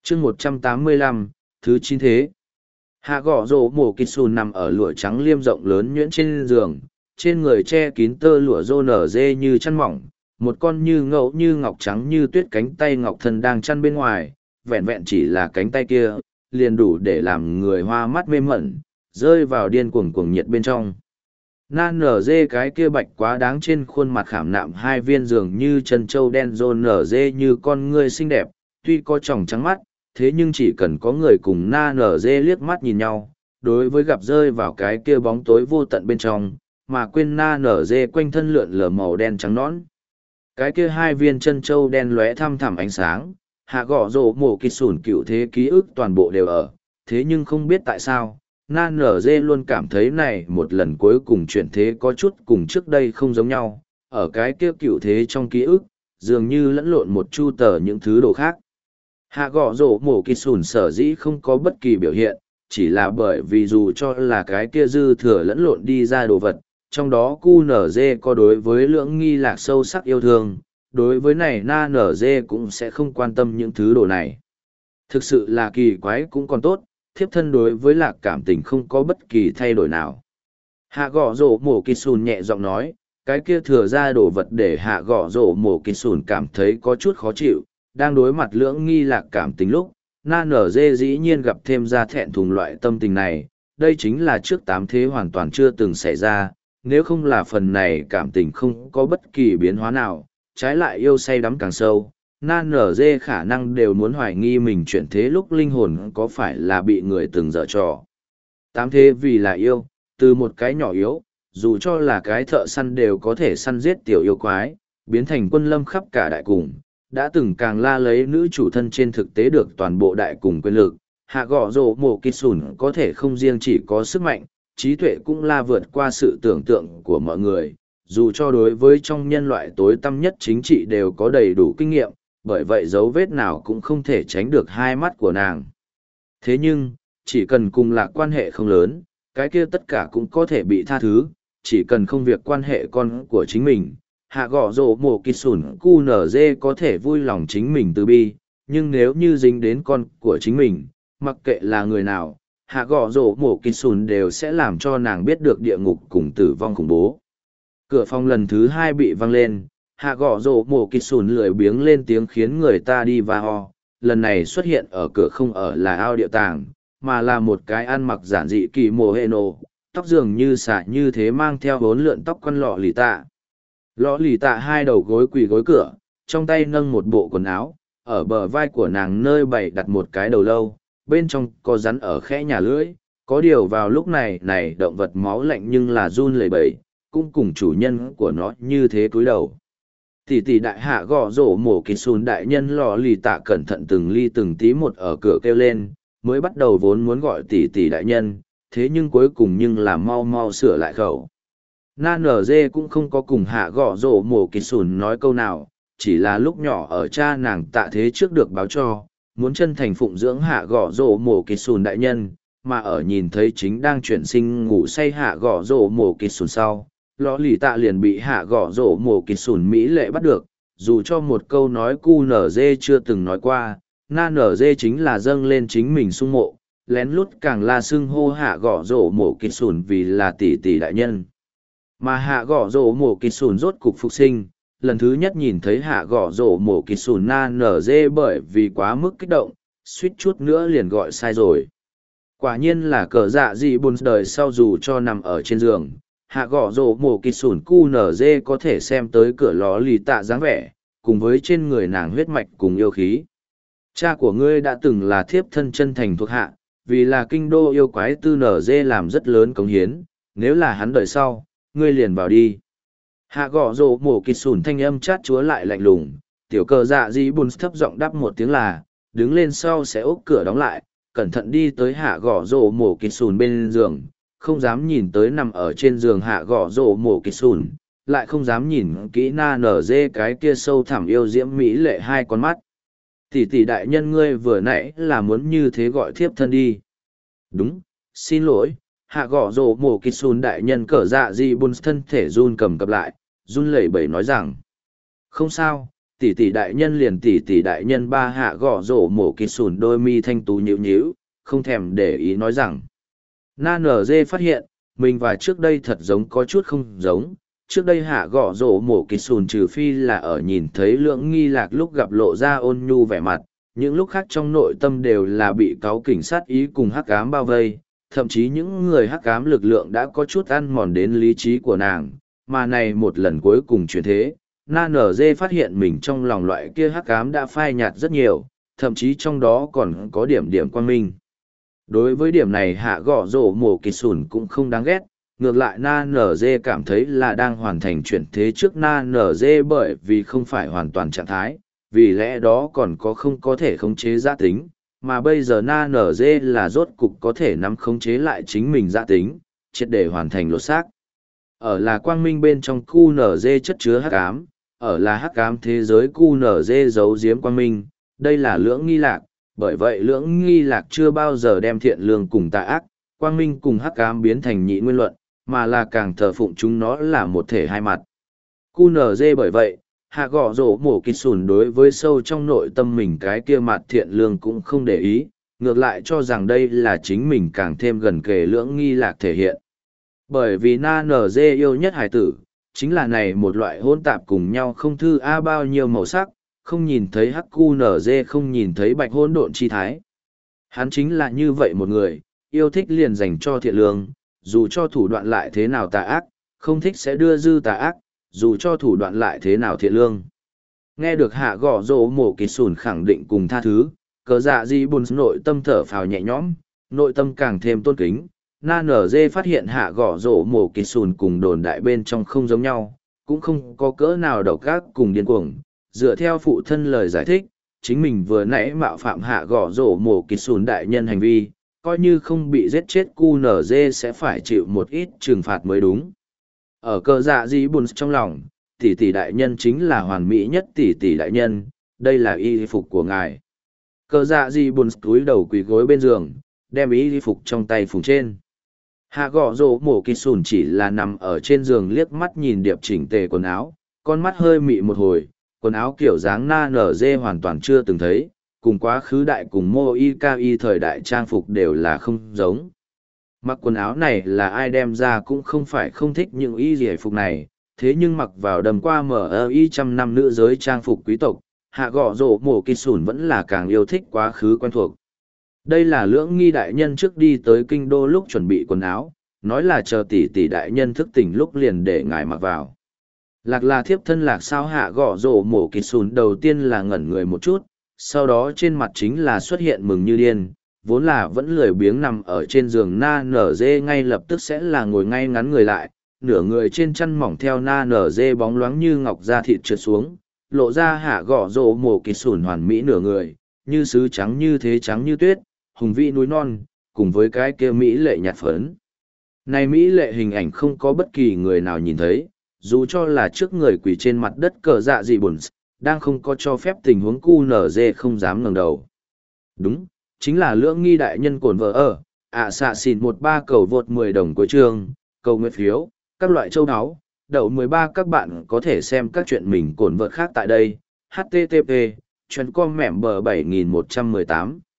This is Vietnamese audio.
chương 185, thứ 9 thế. Hạ gõ rổ mổ kịch sùn nằm ở lụa trắng liêm rộng lớn nhuyễn trên giường, trên người che kín tơ lụa rô nở dê như chăn mỏng, một con như ngẫu như ngọc trắng như tuyết cánh tay ngọc thân đang chăn bên ngoài, vẹn vẹn chỉ là cánh tay kia, liền đủ để làm người hoa mắt mê mẩn, rơi vào điên cuồng cuồng nhiệt bên trong. Na nở dê cái kia bạch quá đáng trên khuôn mặt khảm nạm hai viên giường như chân trâu đen rô nở dê như con ngươi xinh đẹp, tuy có tròng trắng mắt, thế nhưng chỉ cần có người cùng na nở dê liếc mắt nhìn nhau, đối với gặp rơi vào cái kia bóng tối vô tận bên trong, mà quên na nở dê quanh thân lượn lờ màu đen trắng nõn. Cái kia hai viên chân trâu đen lóe thăm thẳm ánh sáng, hạ gõ rổ mổ kịch sủn cựu thế ký ức toàn bộ đều ở, thế nhưng không biết tại sao, na nở dê luôn cảm thấy này một lần cuối cùng chuyển thế có chút cùng trước đây không giống nhau, ở cái kia cựu thế trong ký ức, dường như lẫn lộn một chu tờ những thứ đồ khác. Hạ gõ rổ mổ kịch sùn sở dĩ không có bất kỳ biểu hiện, chỉ là bởi vì dù cho là cái kia dư thừa lẫn lộn đi ra đồ vật, trong đó cu nở dê có đối với lưỡng nghi lạc sâu sắc yêu thương, đối với này na nở dê cũng sẽ không quan tâm những thứ đồ này. Thực sự là kỳ quái cũng còn tốt, thiếp thân đối với lạc cảm tình không có bất kỳ thay đổi nào. Hạ gõ rổ mổ kịch sùn nhẹ giọng nói, cái kia thừa ra đồ vật để hạ gõ rổ mổ kịch sùn cảm thấy có chút khó chịu, đang đối mặt lưỡng nghi lạc cảm tình lúc, na nở dê dĩ nhiên gặp thêm ra thẹn thùng loại tâm tình này, đây chính là trước 8 thế hoàn toàn chưa từng xảy ra, nếu không là phần này cảm tình không có bất kỳ biến hóa nào, trái lại yêu say đắm càng sâu, na nở dê khả năng đều muốn hoài nghi mình chuyển thế lúc linh hồn có phải là bị người từng dở trò. 8 thế vì là yêu, từ một cái nhỏ yếu, dù cho là cái thợ săn đều có thể săn giết tiểu yêu quái, biến thành quân lâm khắp cả đại cùng, đã từng càng la lấy nữ chủ thân trên thực tế được toàn bộ đại cùng quyền lực, hạ gõ rổ mổ kịch sùn có thể không riêng chỉ có sức mạnh, trí tuệ cũng la vượt qua sự tưởng tượng của mọi người, dù cho đối với trong nhân loại tối tăm nhất chính trị đều có đầy đủ kinh nghiệm, bởi vậy dấu vết nào cũng không thể tránh được hai mắt của nàng. Thế nhưng, chỉ cần cùng lạc quan hệ không lớn, cái kia tất cả cũng có thể bị tha thứ, chỉ cần không việc quan hệ con của chính mình. Hạ gõ rổ mổ kịch sủn cu nở dê có thể vui lòng chính mình từ bi, nhưng nếu như dính đến con của chính mình, mặc kệ là người nào, hạ gõ rổ mổ kịch sùn đều sẽ làm cho nàng biết được địa ngục cùng tử vong khủng bố. Cửa phòng lần thứ 2 bị văng lên, hạ gõ rổ mổ kịch sùn lười biếng lên tiếng khiến người ta đi va ho. Lần này xuất hiện ở cửa không ở là ao điệu tàng, mà là một cái ăn mặc giản dị kỳ mồ hệ nổ, tóc dường như xả như thế mang theo bốn lượn tóc quăn lọ lì tạ. Lọ lì tạ hai đầu gối quỳ gối cửa, trong tay nâng một bộ quần áo, ở bờ vai của nàng nơi bày đặt một cái đầu lâu, bên trong có rắn ở khẽ nhà lưỡi, có điều vào lúc này động vật máu lạnh nhưng là run lẩy bẩy, cũng cùng chủ nhân của nó như thế cúi đầu. Tỷ tỷ đại hạ gõ rổ mổ kịch sùn đại nhân lọ lì tạ cẩn thận từng ly từng tí một ở cửa kêu lên, mới bắt đầu vốn muốn gọi tỷ tỷ đại nhân, thế nhưng cuối cùng nhưng là mau mau sửa lại khẩu. Na nở dê cũng không có cùng hạ gõ rổ mổ kịch sùn nói câu nào, chỉ là lúc nhỏ ở cha nàng tạ thế trước được báo cho, muốn chân thành phụng dưỡng hạ gõ rổ mổ kịch sùn đại nhân, mà ở nhìn thấy chính đang chuyển sinh ngủ say hạ gõ rổ mổ kịch sùn sau, lọ lì tạ liền bị hạ gõ rổ mổ kịch sùn mỹ lệ bắt được, dù cho một câu nói cu nở dê chưa từng nói qua, na nở dê chính là dâng lên chính mình sung mộ, lén lút càng là xưng hô hạ gõ rổ mổ kịch sùn vì là tỷ tỷ đại nhân. Mà hạ gõ rổ mổ kịch sùn rốt cục phục sinh, lần thứ nhất nhìn thấy hạ gõ rổ mổ kịch sùn na nở dê bởi vì quá mức kích động, suýt chút nữa liền gọi sai rồi. Quả nhiên là cờ dạ gì buồn đời sau dù cho nằm ở trên giường, hạ gõ rổ mổ kịch sùn cu nở dê có thể xem tới cửa ló lì tạ dáng vẻ, cùng với trên người nàng huyết mạch cùng yêu khí. Cha của ngươi đã từng là thiếp thân chân thành thuộc hạ, vì là kinh đô yêu quái tư nở dê làm rất lớn cống hiến, nếu là hắn đời sau, ngươi liền vào đi. Hạ gõ rổ mổ kịch sùn thanh âm chát chúa lại lạnh lùng, tiểu cờ dạ gì buồn thấp giọng đáp một tiếng là, đứng lên sau sẽ úp cửa đóng lại, cẩn thận đi tới hạ gõ rổ mổ kịch sùn bên giường, không dám nhìn tới nằm ở trên giường hạ gõ rổ mổ kịch sùn, lại không dám nhìn kỹ na nở dê cái kia sâu thẳm yêu diễm mỹ lệ hai con mắt. Tỷ tỷ đại nhân ngươi vừa nãy là muốn như thế gọi thiếp thân đi. Đúng, xin lỗi, hạ gõ rổ mổ kịch sùn đại nhân cờ dạ gì buồn thân thể run cầm cập lại, run lẩy bẩy nói rằng. Không sao, Tỷ tỷ đại nhân liền tỷ tỷ đại nhân ba hạ gõ rổ mổ kịt sùn đôi mi thanh tú nhíu nhíu, không thèm để ý nói rằng. Na nở dê phát hiện, mình và trước đây thật giống có chút không giống. Trước đây hạ gõ rổ mổ kịt sùn trừ phi là ở nhìn thấy lưỡng nghi lạc lúc gặp lộ ra ôn nhu vẻ mặt, những lúc khác trong nội tâm đều là bị cáu kỉnh sát ý cùng hắc ám bao vây, thậm chí những người hắc ám lực lượng đã có chút ăn mòn đến lý trí của nàng, mà này một lần cuối cùng chuyển thế, Na Nở Dê phát hiện mình trong lòng loại kia hắc ám đã phai nhạt rất nhiều, thậm chí trong đó còn có điểm điểm quang minh. Đối với điểm này hạ gõ rổ mổ kịt sùn cũng không đáng ghét, ngược lại Na Nở Dê cảm thấy là đang hoàn thành chuyển thế trước Na Nở Dê bởi vì không phải hoàn toàn trạng thái, vì lẽ đó còn có không có thể khống chế gia tính, mà bây giờ Na Nở Dê là rốt cục có thể nắm khống chế lại chính mình gia tính, triệt để hoàn thành lột xác. Ở là quang minh bên trong cu nở dê chất chứa hắc ám, ở là hắc ám thế giới cu nở dê giấu giếm quang minh, đây là lưỡng nghi lạc, bởi vậy lưỡng nghi lạc chưa bao giờ đem thiện lương cùng tà ác, quang minh cùng hắc ám biến thành nhị nguyên luận, mà là càng thờ phụng chúng nó là một thể hai mặt. Cu nở dê bởi vậy, hạ gõ rổ mổ kịt sùn đối với sâu trong nội tâm mình cái kia mặt thiện lương cũng không để ý, ngược lại cho rằng đây là chính mình càng thêm gần kề lưỡng nghi lạc thể hiện. Bởi vì Na Nở Dê yêu nhất hải tử, chính là này một loại hỗn tạp cùng nhau không thư a bao nhiêu màu sắc, không nhìn thấy hắc cu nở dê không nhìn thấy bạch hỗn độn chi thái. Hắn chính là như vậy một người, yêu thích liền dành cho thiện lương, dù cho thủ đoạn lại thế nào tà ác, không thích sẽ đưa dư tà ác, dù cho thủ đoạn lại thế nào thiện lương. Nghe được hạ gõ rổ mổ kịt sùn khẳng định cùng tha thứ, cờ dạ di buồn nội tâm thở phào nhẹ nhõm, nội tâm càng thêm tôn kính. Na nở dê phát hiện hạ gõ rổ mổ kịt sùn cùng đồn đại bên trong không giống nhau, cũng không có cỡ nào độc ác cùng điên cuồng. Dựa theo phụ thân lời giải thích, chính mình vừa nãy mạo phạm hạ gõ rổ mổ kịt sùn đại nhân hành vi, coi như không bị giết chết cu nở dê sẽ phải chịu một ít trừng phạt mới đúng. Ở cờ dạ dĩ buồn trong lòng, tỷ tỷ đại nhân chính là hoàn mỹ nhất tỷ tỷ đại nhân, đây là y phục của ngài. Cờ dạ dĩ buồn túi đầu quỳ gối bên giường, đem y phục trong tay phùng trên. Hạ gõ rổ mổ kịt sùn chỉ là nằm ở trên giường liếc mắt nhìn điệp chỉnh tề quần áo, con mắt hơi mị một hồi, quần áo kiểu dáng na nở dê hoàn toàn chưa từng thấy, cùng quá khứ đại cùng mô y ca y thời đại trang phục đều là không giống. Mặc quần áo này là ai đem ra cũng không phải không thích những y giải phục này, thế nhưng mặc vào đầm qua mở y trăm năm nữ giới trang phục quý tộc, hạ gõ rổ mổ kịt sùn vẫn là càng yêu thích quá khứ quen thuộc. Đây là lưỡng nghi đại nhân trước đi tới kinh đô lúc chuẩn bị quần áo, nói là chờ tỷ tỷ đại nhân thức tỉnh lúc liền để ngài mặc vào. Lạc là thiếp thân lạc sao hạ gõ rổ mổ kịt sùn đầu tiên là ngẩn người một chút, sau đó trên mặt chính là xuất hiện mừng như điên, vốn là vẫn lười biếng nằm ở trên giường na nở dê ngay lập tức sẽ là ngồi ngay ngắn người lại, nửa người trên chăn mỏng theo na nở dê bóng loáng như ngọc da thịt trượt xuống, lộ ra hạ gõ rổ mổ kịt sùn hoàn mỹ nửa người, như sứ trắng như thế trắng như tuyết, hùng vĩ núi non, cùng với cái kia mỹ lệ nhạt phấn. Này mỹ lệ hình ảnh không có bất kỳ người nào nhìn thấy, dù cho là trước người quỳ trên mặt đất cờ dạ gì buồn, đang không có cho phép tình huống cu nở dê không dám ngẩng đầu. Đúng, chính là lưỡng nghi đại nhân cồn vợ ở, xạ xỉn 13 cầu vượt 10 đồng của trường, cầu nguyện phiếu, các loại châu áo, đậu 13 các bạn có thể xem các chuyện mình cồn vợt khác tại đây, http, chuyên com mẻm bờ 7118.